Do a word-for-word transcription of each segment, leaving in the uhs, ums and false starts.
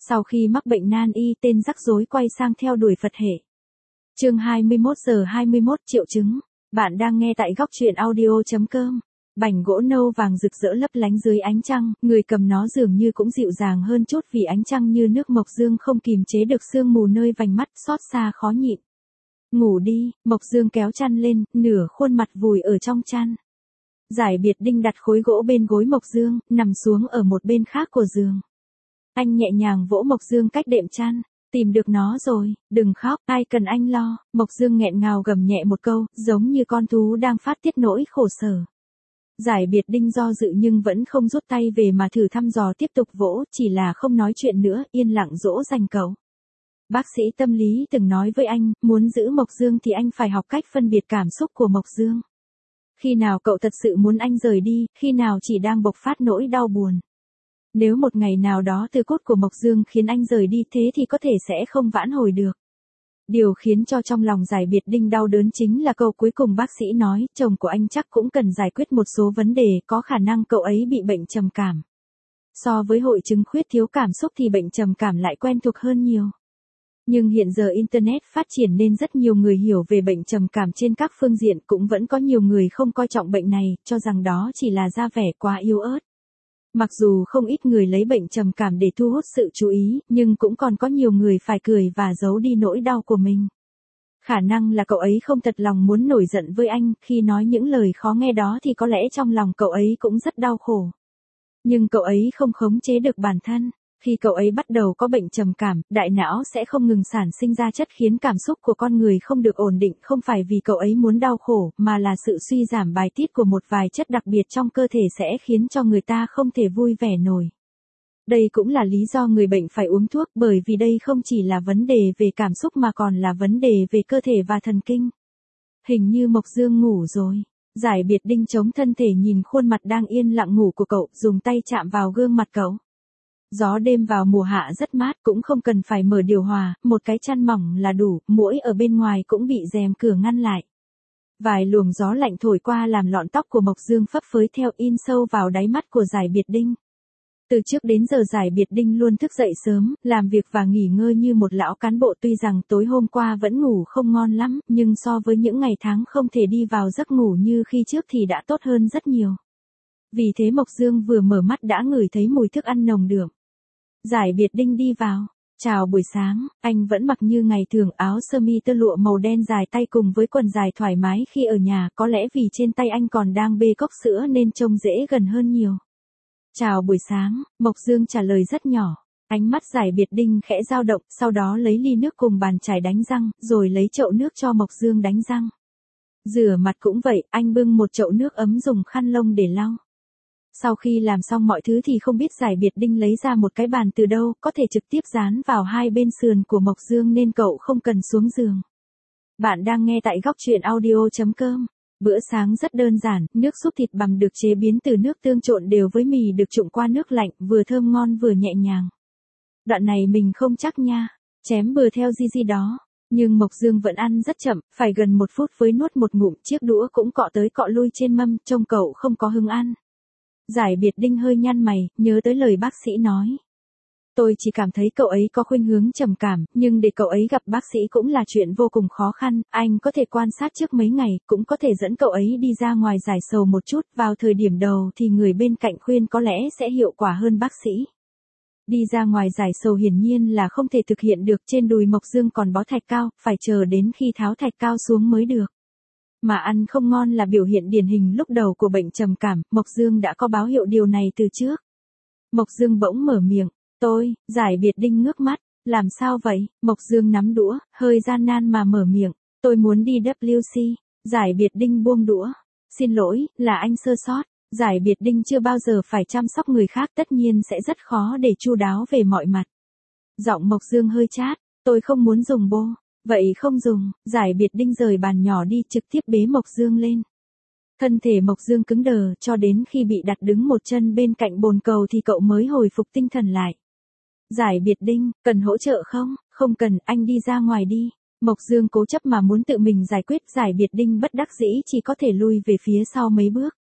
Sau khi mắc bệnh nan y, tên rắc rối quay sang theo đuổi Phật hệ. Chương hai mươi mốt giờ hai mươi mốt triệu chứng. Bạn đang nghe tại góc truyện audio chấm com. Bảnh gỗ nâu vàng rực rỡ lấp lánh dưới ánh trăng, người cầm nó dường như cũng dịu dàng hơn chút vì ánh trăng như nước. Mộc Dương không kìm chế được sương mù nơi vành mắt, xót xa khó nhịn. Ngủ đi, Mộc Dương kéo chăn lên, nửa khuôn mặt vùi ở trong chăn. Giải Biệt Đinh đặt khối gỗ bên gối Mộc Dương, nằm xuống ở một bên khác của giường. Anh nhẹ nhàng vỗ Mộc Dương cách đệm chăn. Tìm được nó rồi, đừng khóc, ai cần anh lo. Mộc Dương nghẹn ngào gầm nhẹ một câu, giống như con thú đang phát tiết nỗi khổ sở. Giải Biệt Đinh do dự nhưng vẫn không rút tay về mà thử thăm dò tiếp tục vỗ, chỉ là không nói chuyện nữa, yên lặng dỗ dành cậu. Bác sĩ tâm lý từng nói với anh, muốn giữ Mộc Dương thì anh phải học cách phân biệt cảm xúc của Mộc Dương. Khi nào cậu thật sự muốn anh rời đi, khi nào chỉ đang bộc phát nỗi đau buồn. Nếu một ngày nào đó từ cốt của Mộc Dương khiến anh rời đi thế thì có thể sẽ không vãn hồi được. Điều khiến cho trong lòng Giải Biệt Đinh đau đớn chính là câu cuối cùng bác sĩ nói, chồng của anh chắc cũng cần giải quyết một số vấn đề, có khả năng cậu ấy bị bệnh trầm cảm. So với hội chứng khuyết thiếu cảm xúc thì bệnh trầm cảm lại quen thuộc hơn nhiều. Nhưng hiện giờ Internet phát triển nên rất nhiều người hiểu về bệnh trầm cảm trên các phương diện, cũng vẫn có nhiều người không coi trọng bệnh này, cho rằng đó chỉ là da vẻ quá yếu ớt. Mặc dù không ít người lấy bệnh trầm cảm để thu hút sự chú ý, nhưng cũng còn có nhiều người phải cười và giấu đi nỗi đau của mình. Khả năng là cậu ấy không thật lòng muốn nổi giận với anh, khi nói những lời khó nghe đó thì có lẽ trong lòng cậu ấy cũng rất đau khổ. Nhưng cậu ấy không khống chế được bản thân. Khi cậu ấy bắt đầu có bệnh trầm cảm, đại não sẽ không ngừng sản sinh ra chất khiến cảm xúc của con người không được ổn định, không phải vì cậu ấy muốn đau khổ, mà là sự suy giảm bài tiết của một vài chất đặc biệt trong cơ thể sẽ khiến cho người ta không thể vui vẻ nổi. Đây cũng là lý do người bệnh phải uống thuốc, bởi vì đây không chỉ là vấn đề về cảm xúc mà còn là vấn đề về cơ thể và thần kinh. Hình như Mộc Dương ngủ rồi. Giải Biệt Đinh chống thân thể nhìn khuôn mặt đang yên lặng ngủ của cậu, dùng tay chạm vào gương mặt cậu. Gió đêm vào mùa hạ rất mát, cũng không cần phải mở điều hòa, một cái chăn mỏng là đủ, muỗi ở bên ngoài cũng bị rèm cửa ngăn lại. Vài luồng gió lạnh thổi qua làm lọn tóc của Mộc Dương phấp phới theo in sâu vào đáy mắt của Giải Biệt Đinh. Từ trước đến giờ Giải Biệt Đinh luôn thức dậy sớm, làm việc và nghỉ ngơi như một lão cán bộ, tuy rằng tối hôm qua vẫn ngủ không ngon lắm, nhưng so với những ngày tháng không thể đi vào giấc ngủ như khi trước thì đã tốt hơn rất nhiều. Vì thế Mộc Dương vừa mở mắt đã ngửi thấy mùi thức ăn nồng đượm. Giải Biệt Đinh đi vào. Chào buổi sáng, anh vẫn mặc như ngày thường, áo sơ mi tơ lụa màu đen dài tay cùng với quần dài thoải mái khi ở nhà, có lẽ vì trên tay anh còn đang bê cốc sữa nên trông dễ gần hơn nhiều. Chào buổi sáng, Mộc Dương trả lời rất nhỏ. Ánh mắt Giải Biệt Đinh khẽ dao động, sau đó lấy ly nước cùng bàn chải đánh răng, rồi lấy chậu nước cho Mộc Dương đánh răng. Rửa mặt cũng vậy, anh bưng một chậu nước ấm dùng khăn lông để lau. Sau khi làm xong mọi thứ thì không biết Giải Biệt Đinh lấy ra một cái bàn từ đâu, có thể trực tiếp dán vào hai bên sườn của Mộc Dương nên cậu không cần xuống giường. Bạn đang nghe tại góc truyện audio chấm com. Bữa sáng rất đơn giản, nước súp thịt bằm được chế biến từ nước tương trộn đều với mì được trụng qua nước lạnh, vừa thơm ngon vừa nhẹ nhàng. Đoạn này mình không chắc nha, chém bừa theo gì gì đó. Nhưng Mộc Dương vẫn ăn rất chậm, phải gần một phút với nuốt một ngụm, chiếc đũa cũng cọ tới cọ lui trên mâm, trông cậu không có hứng ăn. Giải Biệt Đinh hơi nhăn mày, nhớ tới lời bác sĩ nói. Tôi chỉ cảm thấy cậu ấy có khuynh hướng trầm cảm, nhưng để cậu ấy gặp bác sĩ cũng là chuyện vô cùng khó khăn, anh có thể quan sát trước mấy ngày, cũng có thể dẫn cậu ấy đi ra ngoài giải sầu một chút, vào thời điểm đầu thì người bên cạnh khuyên có lẽ sẽ hiệu quả hơn bác sĩ. Đi ra ngoài giải sầu hiển nhiên là không thể thực hiện được, trên đùi Mộc Dương còn bó thạch cao, phải chờ đến khi tháo thạch cao xuống mới được. Mà ăn không ngon là biểu hiện điển hình lúc đầu của bệnh trầm cảm, Mộc Dương đã có báo hiệu điều này từ trước. Mộc Dương bỗng mở miệng, tôi, Giải Biệt Đinh ngước mắt, làm sao vậy? Mộc Dương nắm đũa, hơi gian nan mà mở miệng, tôi muốn đi W C, Giải Biệt Đinh buông đũa, xin lỗi, là anh sơ sót, Giải Biệt Đinh chưa bao giờ phải chăm sóc người khác tất nhiên sẽ rất khó để chu đáo về mọi mặt. Giọng Mộc Dương hơi chát, tôi không muốn dùng bô. Vậy không dùng, Giải Biệt Đinh rời bàn nhỏ đi, trực tiếp bế Mộc Dương lên. Thân thể Mộc Dương cứng đờ, cho đến khi bị đặt đứng một chân bên cạnh bồn cầu thì cậu mới hồi phục tinh thần lại. Giải Biệt Đinh, cần hỗ trợ không? Không cần, anh đi ra ngoài đi. Mộc Dương cố chấp mà muốn tự mình giải quyết, Giải Biệt Đinh bất đắc dĩ chỉ có thể lui về phía sau mấy bước.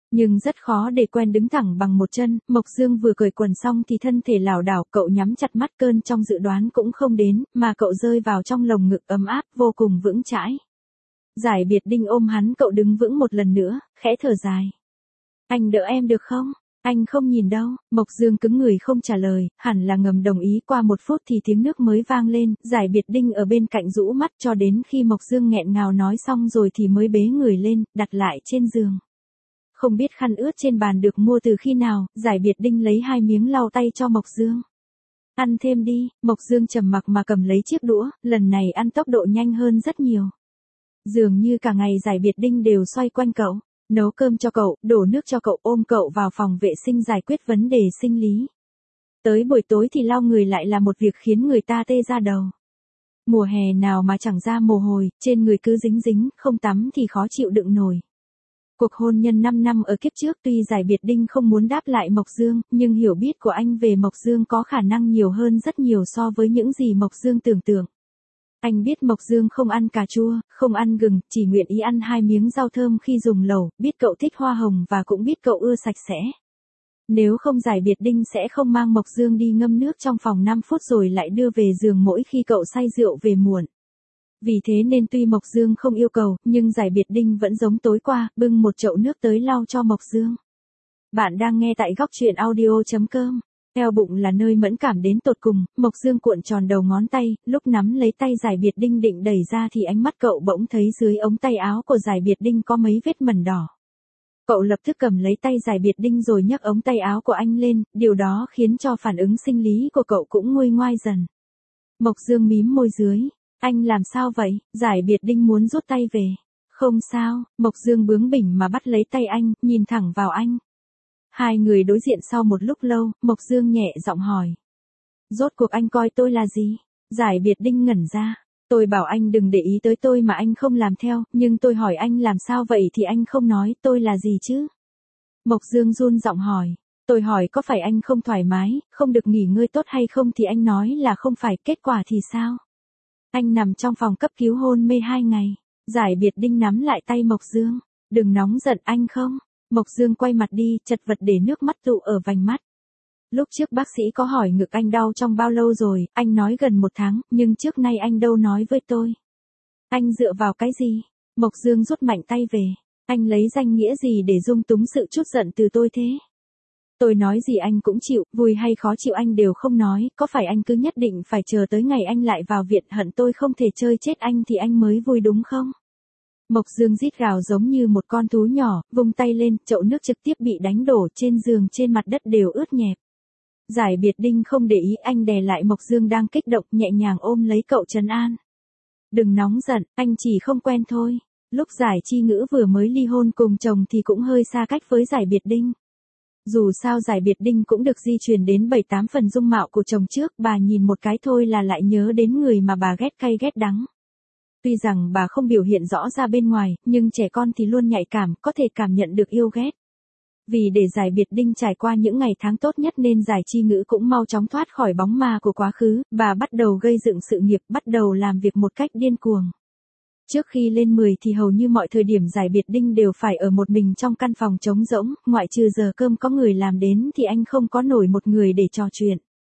Nhưng rất khó để quen đứng thẳng bằng một chân, Mộc Dương vừa cởi quần xong thì thân thể lảo đảo, cậu nhắm chặt mắt, cơn trong dự đoán cũng không đến, mà cậu rơi vào trong lồng ngực ấm áp, vô cùng vững chãi. Giải Biệt Đinh ôm hắn, cậu đứng vững một lần nữa, khẽ thở dài. Anh đỡ em được không? Anh không nhìn đâu. Mộc Dương cứng người không trả lời, hẳn là ngầm đồng ý. Qua một phút thì tiếng nước mới vang lên, Giải Biệt Đinh ở bên cạnh rũ mắt cho đến khi Mộc Dương nghẹn ngào nói xong rồi thì mới bế người lên, đặt lại trên giường. Không biết khăn ướt trên bàn được mua từ khi nào, Giải Biệt Đinh lấy hai miếng lau tay cho Mộc Dương. Ăn thêm đi. Mộc Dương trầm mặc mà cầm lấy chiếc đũa, lần này ăn tốc độ nhanh hơn rất nhiều. Dường như cả ngày Giải Biệt Đinh đều xoay quanh cậu. Nấu cơm cho cậu, đổ nước cho cậu, ôm cậu vào phòng vệ sinh giải quyết vấn đề sinh lý. Tới buổi tối thì lau người lại là một việc khiến người ta tê da đầu. Mùa hè nào mà chẳng ra mồ hôi, trên người cứ dính dính, không tắm thì khó chịu đựng nổi. Cuộc hôn nhân năm năm ở kiếp trước tuy Giải Biệt Đinh không muốn đáp lại Mộc Dương, nhưng hiểu biết của anh về Mộc Dương có khả năng nhiều hơn rất nhiều so với những gì Mộc Dương tưởng tượng. Anh biết Mộc Dương không ăn cà chua, không ăn gừng, chỉ nguyện ý ăn hai miếng rau thơm khi dùng lẩu, biết cậu thích hoa hồng và cũng biết cậu ưa sạch sẽ. Nếu không Giải Biệt Đinh sẽ không mang Mộc Dương đi ngâm nước trong phòng năm phút rồi lại đưa về giường mỗi khi cậu say rượu về muộn. Vì thế nên tuy Mộc Dương không yêu cầu, nhưng Giải Biệt Đinh vẫn giống tối qua, bưng một chậu nước tới lau cho Mộc Dương. Bạn đang nghe tại góc truyện audio chấm com. Eo bụng là nơi mẫn cảm đến tột cùng, Mộc Dương cuộn tròn đầu ngón tay, lúc nắm lấy tay Giải Biệt Đinh định đẩy ra thì ánh mắt cậu bỗng thấy dưới ống tay áo của Giải Biệt Đinh có mấy vết mẩn đỏ. Cậu lập tức cầm lấy tay Giải Biệt Đinh rồi nhấc ống tay áo của anh lên, điều đó khiến cho phản ứng sinh lý của cậu cũng nguôi ngoai dần. Mộc Dương mím môi dưới, anh làm sao vậy? Giải Biệt Đinh muốn rút tay về. Không sao, Mộc Dương bướng bỉnh mà bắt lấy tay anh, nhìn thẳng vào anh. Hai người đối diện sau một lúc lâu, Mộc Dương nhẹ giọng hỏi. Rốt cuộc anh coi tôi là gì? Giải Biệt Đinh ngẩn ra. Tôi bảo anh đừng để ý tới tôi mà anh không làm theo, nhưng tôi hỏi anh làm sao vậy thì anh không nói tôi là gì chứ? Mộc Dương run giọng hỏi. Tôi hỏi có phải anh không thoải mái, không được nghỉ ngơi tốt hay không thì anh nói là không phải, kết quả thì sao? Anh nằm trong phòng cấp cứu hôn mê hai ngày. Giải Biệt Đinh nắm lại tay Mộc Dương. Đừng nóng giận anh không? Mộc Dương quay mặt đi, chật vật để nước mắt tụ ở vành mắt. Lúc trước bác sĩ có hỏi ngực anh đau trong bao lâu rồi, anh nói gần một tháng, nhưng trước nay anh đâu nói với tôi. Anh dựa vào cái gì? Mộc Dương rút mạnh tay về. Anh lấy danh nghĩa gì để dung túng sự trút giận từ tôi thế? Tôi nói gì anh cũng chịu, vui hay khó chịu anh đều không nói, có phải anh cứ nhất định phải chờ tới ngày anh lại vào viện hận tôi không thể chơi chết anh thì anh mới vui đúng không? Mộc Dương rít gào giống như một con thú nhỏ, vung tay lên, chậu nước trực tiếp bị đánh đổ trên giường, trên mặt đất đều ướt nhẹp. Giải Biệt Đinh không để ý, anh đè lại Mộc Dương đang kích động, nhẹ nhàng ôm lấy cậu trấn an. Đừng nóng giận, anh chỉ không quen thôi. Lúc Giải Chi Ngữ vừa mới ly hôn cùng chồng thì cũng hơi xa cách với Giải Biệt Đinh. Dù sao Giải Biệt Đinh cũng được di truyền đến bảy tám phần dung mạo của chồng trước, bà nhìn một cái thôi là lại nhớ đến người mà bà ghét cay ghét đắng. Tuy rằng bà không biểu hiện rõ ra bên ngoài, nhưng trẻ con thì luôn nhạy cảm, có thể cảm nhận được yêu ghét. Vì để Giải Biệt Đinh trải qua những ngày tháng tốt nhất nên Giải Chi Ngữ cũng mau chóng thoát khỏi bóng ma của quá khứ, bà bắt đầu gây dựng sự nghiệp, bắt đầu làm việc một cách điên cuồng. Trước khi lên mười thì hầu như mọi thời điểm Giải Biệt Đinh đều phải ở một mình trong căn phòng trống rỗng, ngoại trừ giờ cơm có người làm đến thì anh không có nổi một người để trò chuyện.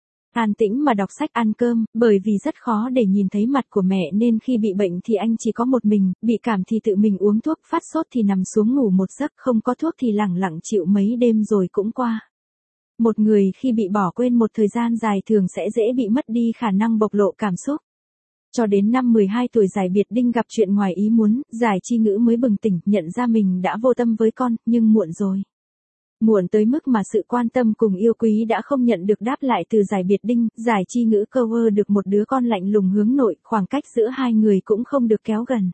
An tĩnh mà đọc sách ăn cơm, bởi vì rất khó để nhìn thấy mặt của mẹ nên khi bị bệnh thì anh chỉ có một mình, bị cảm thì tự mình uống thuốc, phát sốt thì nằm xuống ngủ một giấc, không có thuốc thì lẳng lặng chịu mấy đêm rồi cũng qua. Một người khi bị bỏ quên một thời gian dài thường sẽ dễ bị mất đi khả năng bộc lộ cảm xúc. Cho đến năm mười hai tuổi Giải Biệt Đinh gặp chuyện ngoài ý muốn, Giải Chi Ngữ mới bừng tỉnh, nhận ra mình đã vô tâm với con, nhưng muộn rồi. Muộn tới mức mà sự quan tâm cùng yêu quý đã không nhận được đáp lại từ Giải Biệt Đinh, Giải Chi Ngữ cover được một đứa con lạnh lùng hướng nội, khoảng cách giữa hai người cũng không được kéo gần.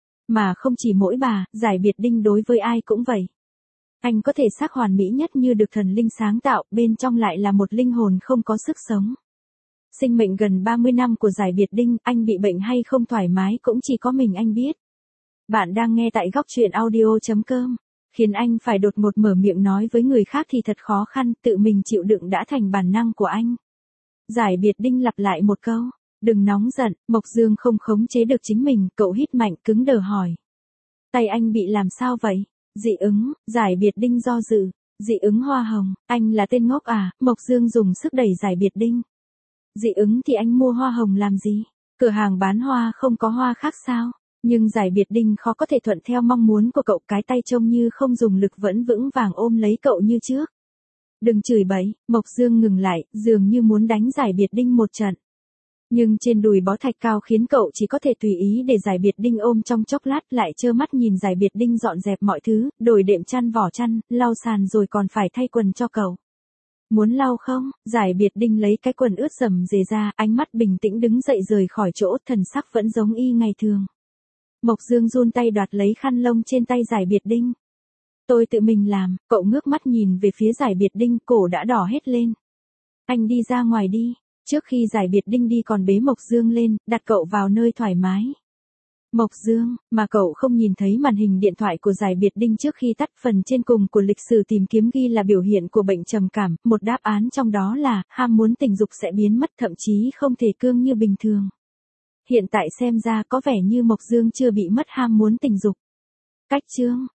Mà không chỉ mỗi bà, Giải Biệt Đinh đối với ai cũng vậy. Anh có thể xác hoàn mỹ nhất như được thần linh sáng tạo, bên trong lại là một linh hồn không có sức sống. Sinh mệnh gần ba mươi năm của Giải Biệt Đinh, anh bị bệnh hay không thoải mái cũng chỉ có mình anh biết. Bạn đang nghe tại góc truyện audio chấm com. Khiến anh phải đột ngột mở miệng nói với người khác thì thật khó khăn, tự mình chịu đựng đã thành bản năng của anh. Giải Biệt Đinh lặp lại một câu, đừng nóng giận. Mộc Dương không khống chế được chính mình, cậu hít mạnh, cứng đờ hỏi. Tay anh bị làm sao vậy? Dị ứng, giải biệt đinh do dự. Dị ứng hoa hồng, anh là tên ngốc à, Mộc Dương dùng sức đẩy giải biệt đinh. Dị ứng thì anh mua hoa hồng làm gì? Cửa hàng bán hoa không có hoa khác sao? Nhưng giải biệt đinh khó có thể thuận theo mong muốn của cậu, cái tay trông như không dùng lực vẫn vững vàng ôm lấy cậu như trước. Đừng chửi bậy, Mộc Dương ngừng lại, dường như muốn đánh giải biệt đinh một trận. Nhưng trên đùi bó thạch cao khiến cậu chỉ có thể tùy ý để giải biệt đinh ôm trong chốc lát, lại trơ mắt nhìn giải biệt đinh dọn dẹp mọi thứ, đổi đệm chăn vỏ chăn, lau sàn rồi còn phải thay quần cho cậu. Muốn lau không? Giải biệt đinh lấy cái quần ướt rầm rề ra, ánh mắt bình tĩnh đứng dậy rời khỏi chỗ, thần sắc vẫn giống y ngày thường. Mộc Dương run tay đoạt lấy khăn lông trên tay giải biệt đinh. Tôi tự mình làm, cậu ngước mắt nhìn về phía giải biệt đinh, cổ đã đỏ hết lên. Anh đi ra ngoài đi. Trước khi giải biệt đinh đi còn bế Mộc Dương lên, đặt cậu vào nơi thoải mái. Mộc Dương, mà cậu không nhìn thấy màn hình điện thoại của giải biệt đinh trước khi tắt. Phần trên cùng của lịch sử tìm kiếm ghi là biểu hiện của bệnh trầm cảm, một đáp án trong đó là ham muốn tình dục sẽ biến mất, thậm chí không thể cương như bình thường. Hiện tại xem ra có vẻ như Mộc Dương chưa bị mất ham muốn tình dục. Cách chương